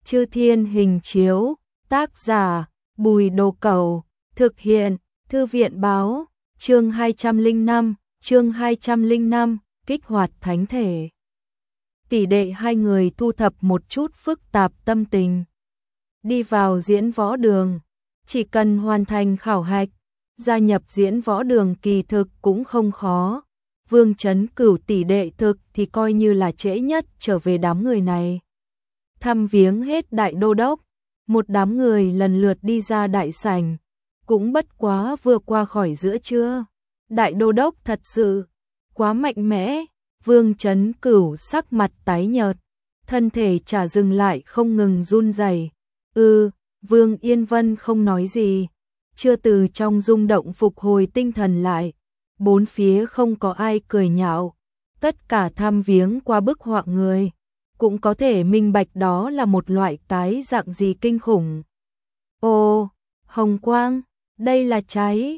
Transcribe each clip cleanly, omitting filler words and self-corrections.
Chư Thiên Hình Chiếu, tác giả, Bùi Đồ Cẩu, thực hiện, Thư viện báo, chương 205, kích hoạt thánh thể. Tỷ đệ hai người thu thập một chút phức tạp tâm tình. Đi vào diễn võ đường, chỉ cần hoàn thành khảo hạch, gia nhập diễn võ đường kỳ thực cũng không khó. Vương Chấn Cửu tỷ đệ thực thì coi như là trễ nhất trở về đám người này. Thăm viếng hết đại đô đốc, một đám người lần lượt đi ra đại sảnh, cũng bất quá vừa qua khỏi giữa trưa. Đại đô đốc thật sự quá mạnh mẽ, Vương Chấn Cửu sắc mặt tái nhợt, thân thể chả dừng lại không ngừng run rẩy. Vương Yên Vân không nói gì, chưa từ trong rung động phục hồi tinh thần lại. Bốn phía không có ai cười nhạo, tất cả thăm viếng qua bức họa người, cũng có thể minh bạch đó là một loại cái dạng gì kinh khủng. Ồ, hồng quang, đây là cháy,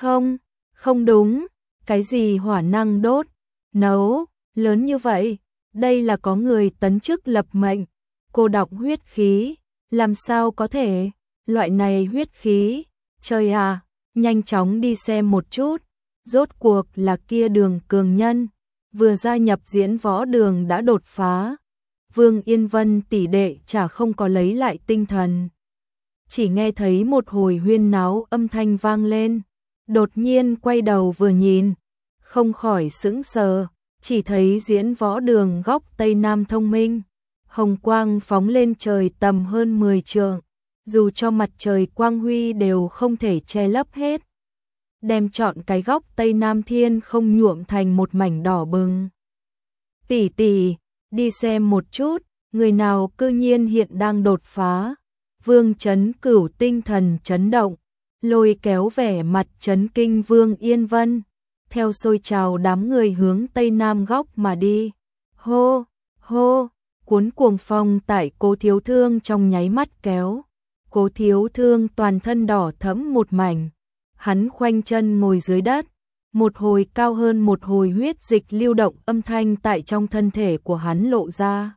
không đúng, cái gì hỏa năng đốt, nấu, lớn như vậy, đây là có người tấn chức lập mệnh, cô đọc huyết khí, làm sao có thể, loại này huyết khí, trời à, nhanh chóng đi xem một chút. Rốt cuộc là kia Đường cường nhân, vừa gia nhập diễn võ đường đã đột phá. Vương Yên Vân tỷ đệ chả không có lấy lại tinh thần. Chỉ nghe thấy một hồi huyên náo âm thanh vang lên. Đột nhiên quay đầu vừa nhìn, không khỏi sững sờ, chỉ thấy diễn võ đường góc Tây Nam thông minh. Hồng quang phóng lên trời tầm hơn 10 trượng, dù cho mặt trời quang huy đều không thể che lấp hết. Đem chọn cái góc Tây Nam Thiên không nhuộm thành một mảnh đỏ bừng. Tỷ tỷ, đi xem một chút, người nào cư nhiên hiện đang đột phá. Vương Chấn Cửu tinh thần chấn động, lôi kéo vẻ mặt chấn kinh Vương Yên Vân, theo xôi trào đám người hướng Tây Nam góc mà đi. Hô, hô, cuốn cuồng phong tại Cố Thiếu Thương trong nháy mắt kéo. Cố Thiếu Thương toàn thân đỏ thẫm một mảnh. Hắn khoanh chân ngồi dưới đất, một hồi cao hơn một hồi huyết dịch lưu động âm thanh tại trong thân thể của hắn lộ ra.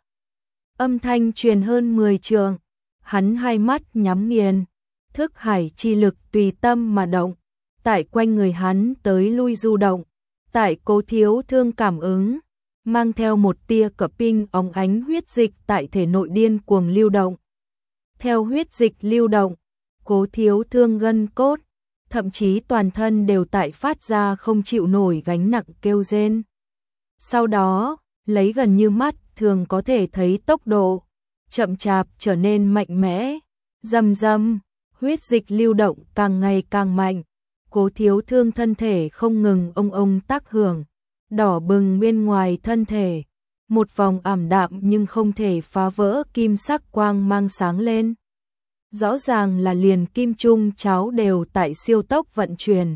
Âm thanh truyền hơn 10 trượng, hắn hai mắt nhắm nghiền, thức hải chi lực tùy tâm mà động, tại quanh người hắn tới lui du động, tại Cố Thiếu Thương cảm ứng, mang theo một tia cập pin óng ánh huyết dịch tại thể nội điên cuồng lưu động. Theo huyết dịch lưu động, Cố Thiếu Thương gân cốt, thậm chí toàn thân đều tại phát ra không chịu nổi gánh nặng kêu rên. Sau đó, lấy gần như mắt thường có thể thấy tốc độ, chậm chạp trở nên mạnh mẽ, rầm rầm, huyết dịch lưu động càng ngày càng mạnh, Cố Thiếu Thương thân thể không ngừng ông tác hưởng, đỏ bừng bên ngoài thân thể, một vòng ảm đạm nhưng không thể phá vỡ kim sắc quang mang sáng lên. Rõ ràng là liền kim trung cháo đều tại siêu tốc vận chuyển.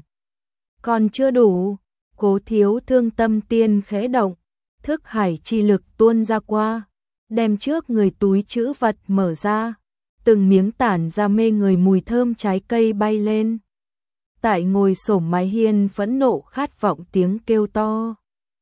Còn chưa đủ, Cố Thiếu Thương tâm tiên khẽ động, thức hải chi lực tuôn ra qua, đem trước người túi trữ vật mở ra, từng miếng tản ra mê người mùi thơm trái cây bay lên. Tại ngồi xổm mái hiên phẫn nộ khát vọng tiếng kêu to,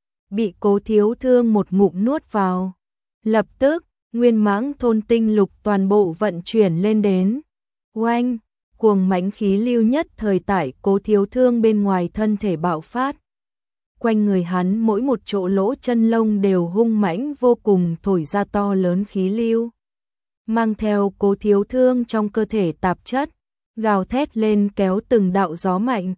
bị Cố Thiếu Thương một ngụm nuốt vào. Lập tức, Nguyên Mãng thôn tinh lục toàn bộ vận chuyển lên đến. Oanh, cuồng mãnh khí lưu nhất thời tại Cố Thiếu Thương bên ngoài thân thể bạo phát. Quanh người hắn mỗi một chỗ lỗ chân lông đều hung mãnh vô cùng thổi ra to lớn khí lưu. Mang theo Cố Thiếu Thương trong cơ thể tạp chất, gào thét lên kéo từng đạo gió mạnh.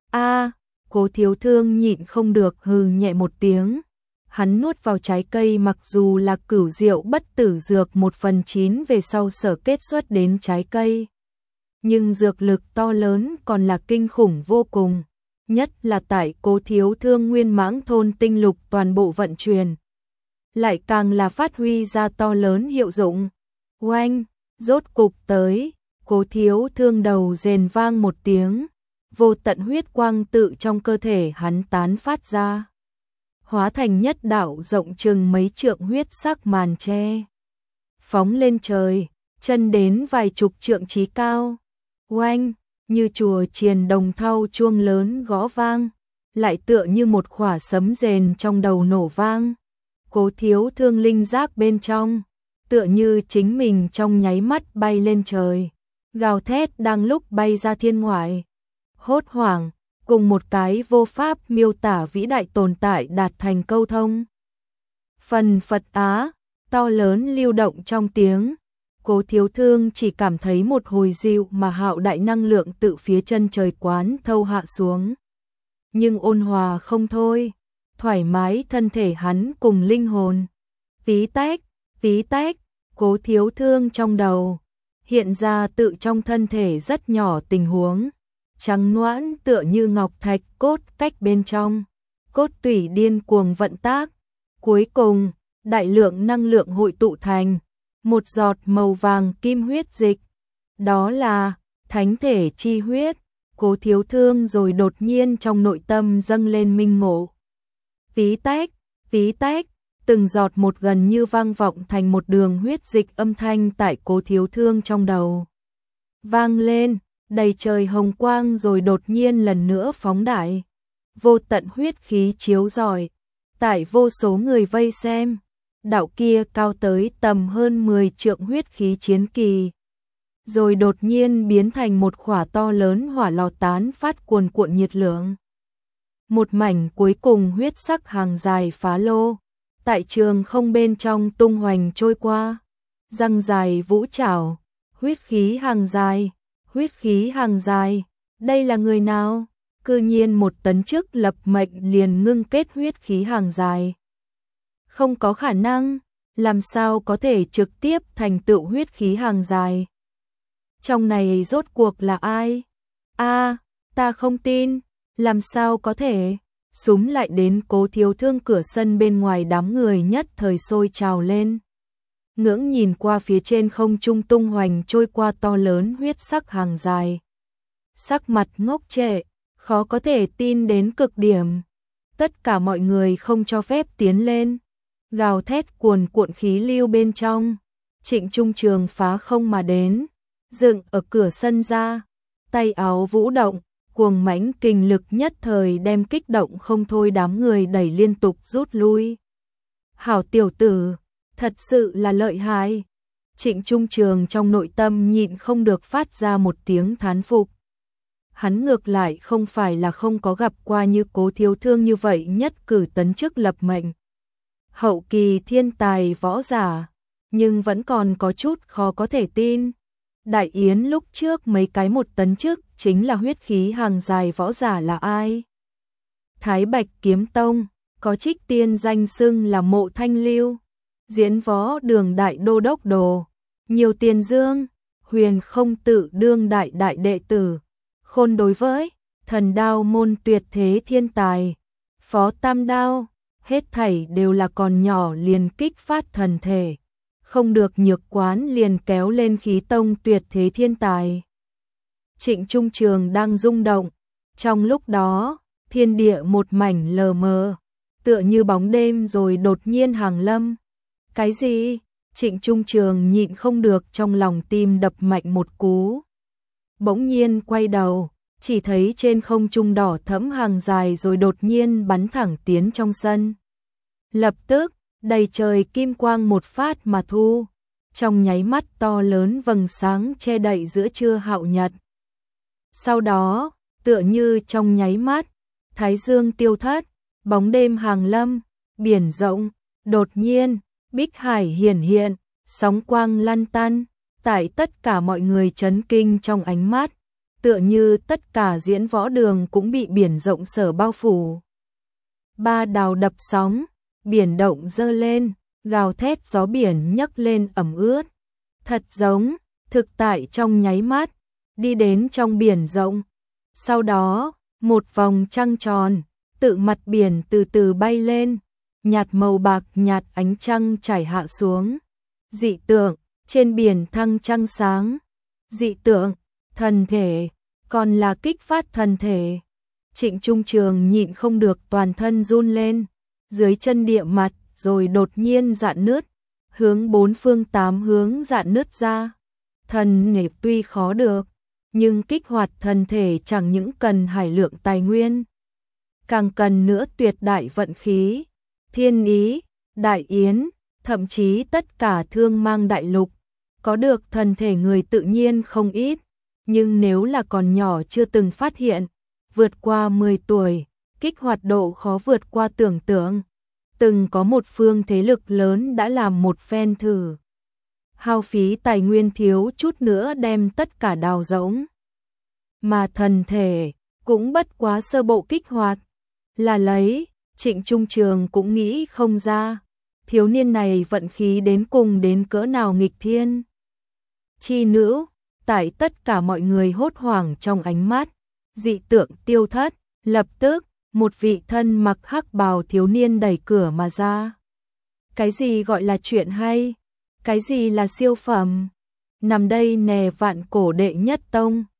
Cố Thiếu Thương nhịn không được hừ nhẹ một tiếng. Hắn nuốt vào trái cây mặc dù là cửu diệu bất tử dược 1/9 về sau sở kết xuất đến trái cây. Nhưng dược lực to lớn còn là kinh khủng vô cùng, nhất là tại Cố Thiếu Thương Nguyên Mãng thôn tinh lục toàn bộ vận chuyển. Lại càng là phát huy ra to lớn hiệu dụng. Oanh, rốt cục tới, Cố Thiếu Thương đầu rền vang một tiếng, vô tận huyết quang tự trong cơ thể hắn tán phát ra, hóa thành nhất đạo rộng chừng mấy trượng huyết sắc màn tre, phóng lên trời, chân đến vài chục trượng chí cao. Oanh, như chùa chiền đồng thau chuông lớn gõ vang, lại tựa như một khỏa sấm rền trong đầu nổ vang. Cố Thiếu Thương linh giác bên trong, tựa như chính mình trong nháy mắt bay lên trời, gào thét đang lúc bay ra thiên ngoại. Hốt hoảng, cùng một cái vô pháp miêu tả vĩ đại tồn tại đạt thành câu thông. Phần Phật Á, to lớn lưu động trong tiếng, Cố Thiếu Thương chỉ cảm thấy một hồi dịu mà hạo đại năng lượng tự phía chân trời quán thâu hạ xuống. Nhưng ôn hòa không thôi, thoải mái thân thể hắn cùng linh hồn. Tí tách, Cố Thiếu Thương trong đầu, hiện ra tự trong thân thể rất nhỏ tình huống. Trắng noãn tựa như ngọc thạch cốt cách bên trong, cốt tủy điên cuồng vận tác. Cuối cùng, đại lượng năng lượng hội tụ thành một giọt màu vàng kim huyết dịch. Đó là thánh thể chi huyết. Cố Thiếu Thương rồi đột nhiên trong nội tâm dâng lên minh ngộ. Tí tách, từng giọt một gần như vang vọng thành một đường huyết dịch âm thanh tại Cố Thiếu Thương trong đầu. Vang lên, đầy trời hồng quang rồi đột nhiên lần nữa phóng đại. Vô tận huyết khí chiếu rọi, tại vô số người vây xem, đạo kia cao tới tầm hơn 10 trượng huyết khí chiến kỳ. Rồi đột nhiên biến thành một khỏa to lớn hỏa lò tán phát cuồn cuộn nhiệt lượng. Một mảnh cuối cùng huyết sắc hàng dài phá lô, tại trường không bên trong tung hoành trôi qua. Răng dài vũ trảo, huyết khí hàng dài, đây là người nào? Cư nhiên một tấn chức lập mệnh liền ngưng kết huyết khí hàng dài. Không có khả năng, làm sao có thể trực tiếp thành tựu huyết khí hàng dài? Trong này rốt cuộc là ai? Ta không tin, làm sao có thể? Súng lại đến Cố Thiếu Thương cửa sân bên ngoài, đám người nhất thời sôi trào lên. Ngưỡng nhìn qua phía trên không trung tung hoành trôi qua to lớn huyết sắc hàng dài. Sắc mặt ngốc trệ, khó có thể tin đến cực điểm. Tất cả mọi người không cho phép tiến lên. Gào thét cuồn cuộn khí lưu bên trong. Trịnh Trung Trường phá không mà đến, dựng ở cửa sân ra, tay áo vũ động, cuồng mãnh kình lực nhất thời đem kích động không thôi đám người đẩy liên tục rút lui. Hảo tiểu tử, thật sự là lợi hại. Trịnh Trung Trường trong nội tâm nhịn không được phát ra một tiếng thán phục. Hắn ngược lại không phải là không có gặp qua như Cố Thiếu Thương như vậy nhất cử tấn chức lập mệnh. Hậu kỳ thiên tài võ giả, nhưng vẫn còn có chút khó có thể tin. Đại Yến lúc trước mấy cái một tấn chức chính là huyết khí hàng dài võ giả là ai? Thái Bạch Kiếm Tông, có Trích Tiên danh xưng là Mộ Thanh Lưu, Diễn Võ Đường đại đô đốc đồ, Nhiều Tiền Dương, Huyền Không Tự đương đại đại đệ tử, Khôn đối với Thần Đao môn tuyệt thế thiên tài, Phó Tam Đao, hết thảy đều là còn nhỏ liền kích phát thần thể, không được nhược quán liền kéo lên khí tông tuyệt thế thiên tài. Trịnh Trung Trường đang rung động, trong lúc đó, thiên địa một mảnh lờ mờ, tựa như bóng đêm rồi đột nhiên hàng lâm. Cái gì? Trịnh Trung Trường nhịn không được trong lòng tim đập mạnh một cú. Bỗng nhiên quay đầu, chỉ thấy trên không trung đỏ thẫm hàng dài rồi đột nhiên bắn thẳng tiến trong sân. Lập tức, đầy trời kim quang một phát mà thu, trong nháy mắt to lớn vầng sáng che đậy giữa trưa hạo nhật. Sau đó, tựa như trong nháy mắt, thái dương tiêu thất, bóng đêm hàng lâm, biển rộng, đột nhiên, bích hải hiển hiện, sóng quang lăn tăn, tại tất cả mọi người chấn kinh trong ánh mắt, tựa như tất cả diễn võ đường cũng bị biển rộng sở bao phủ. Ba đào đập sóng, biển động dơ lên, gào thét gió biển nhấc lên ẩm ướt. Thật giống, thực tại trong nháy mắt, đi đến trong biển rộng. Sau đó, một vòng trăng tròn, tự mặt biển từ từ bay lên, nhạt màu bạc nhạt ánh trăng trải hạ xuống. Dị tượng, trên biển thăng trăng sáng. Dị tượng, thần thể, còn là kích phát thần thể. Trịnh Trung Trường nhịn không được toàn thân run lên, dưới chân địa mặt rồi đột nhiên rạn nứt, hướng bốn phương tám hướng rạn nứt ra. Thần thể tuy khó được, nhưng kích hoạt thần thể chẳng những cần hải lượng tài nguyên, càng cần nữa tuyệt đại vận khí. Thiên ý, Đại Yến, thậm chí tất cả thương mang đại lục, có được thần thể người tự nhiên không ít, nhưng nếu là còn nhỏ chưa từng phát hiện, vượt qua 10 tuổi, kích hoạt độ khó vượt qua tưởng tượng. Từng có một phương thế lực lớn đã làm một phen thử. Hao phí tài nguyên thiếu chút nữa đem tất cả đào rỗng. Mà thần thể cũng bất quá sơ bộ kích hoạt. Là lấy, Trịnh Trung Trường cũng nghĩ không ra. Thiếu niên này vận khí đến cùng đến cỡ nào nghịch thiên. Chi nữ, tại tất cả mọi người hốt hoảng trong ánh mắt, dị tượng tiêu thất, lập tức, một vị thân mặc hắc bào thiếu niên đẩy cửa mà ra. Cái gì gọi là chuyện hay? Cái gì là siêu phẩm? Nằm đây nè vạn cổ đệ nhất tông.